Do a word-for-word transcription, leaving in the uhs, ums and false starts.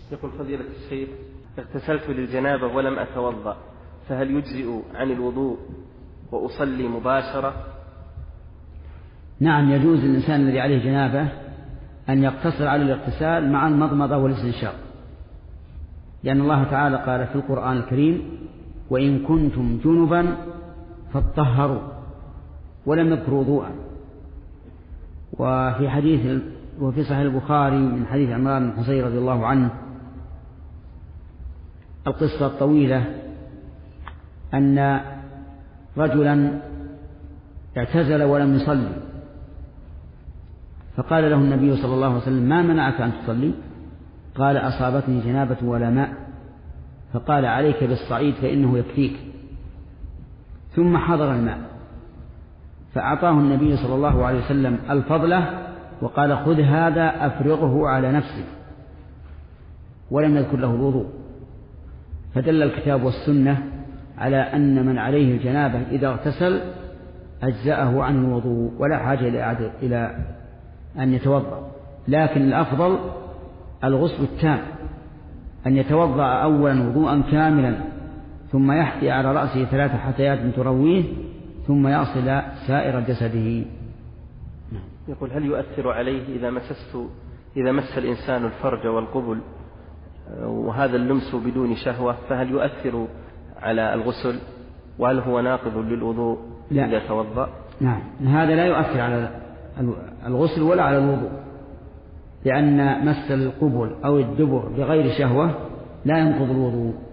يقول فضيلة الشيخ: اغتسلت للجنابة ولم أتوضأ، فهل يجزئ عن الوضوء وأصلي مباشرة؟ نعم، يجوز للإنسان الذي عليه جنابة أن يقتصر على الاغتسال مع المضمضة والاستنشاق، لأن الله تعالى قال في القرآن الكريم: وإن كنتم جنبا فاطهروا، ولم يذكر وضوءا. وفي حديث وفي صحيح البخاري من حديث عمران بن حصين رضي الله عنه القصة الطويلة أن رجلا اعتزل ولم يصلي، فقال له النبي صلى الله عليه وسلم: ما منعك أن تصلي؟ قال: أصابتني جنابة ولا ماء. فقال: عليك بالصعيد فإنه يكفيك. ثم حضر الماء فأعطاه النبي صلى الله عليه وسلم الفضلة وقال: خذ هذا أفرغه على نفسك، ولم يذكر له الوضوء. فدل الكتاب والسنة على أن من عليه الجنابة إذا اغتسل أجزأه عن الوضوء ولا حاجة إلى أن يتوضأ، لكن الأفضل الغسل التام، أن يتوضأ أولا وضوءا كاملا ثم يحثي على رأسه ثلاث حثيات ترويه ثم يصل سائر جسده. يقول: هل يؤثر عليه إذا مسست إذا مس الإنسان الفرج والقبل وهذا اللمس بدون شهوة، فهل يؤثر على الغسل؟ وهل هو ناقض للوضوء إذا توضأ؟ نعم، هذا لا يؤثر على الغسل ولا على الوضوء، لأن مس القبل أو الدبر بغير شهوة لا ينقض الوضوء.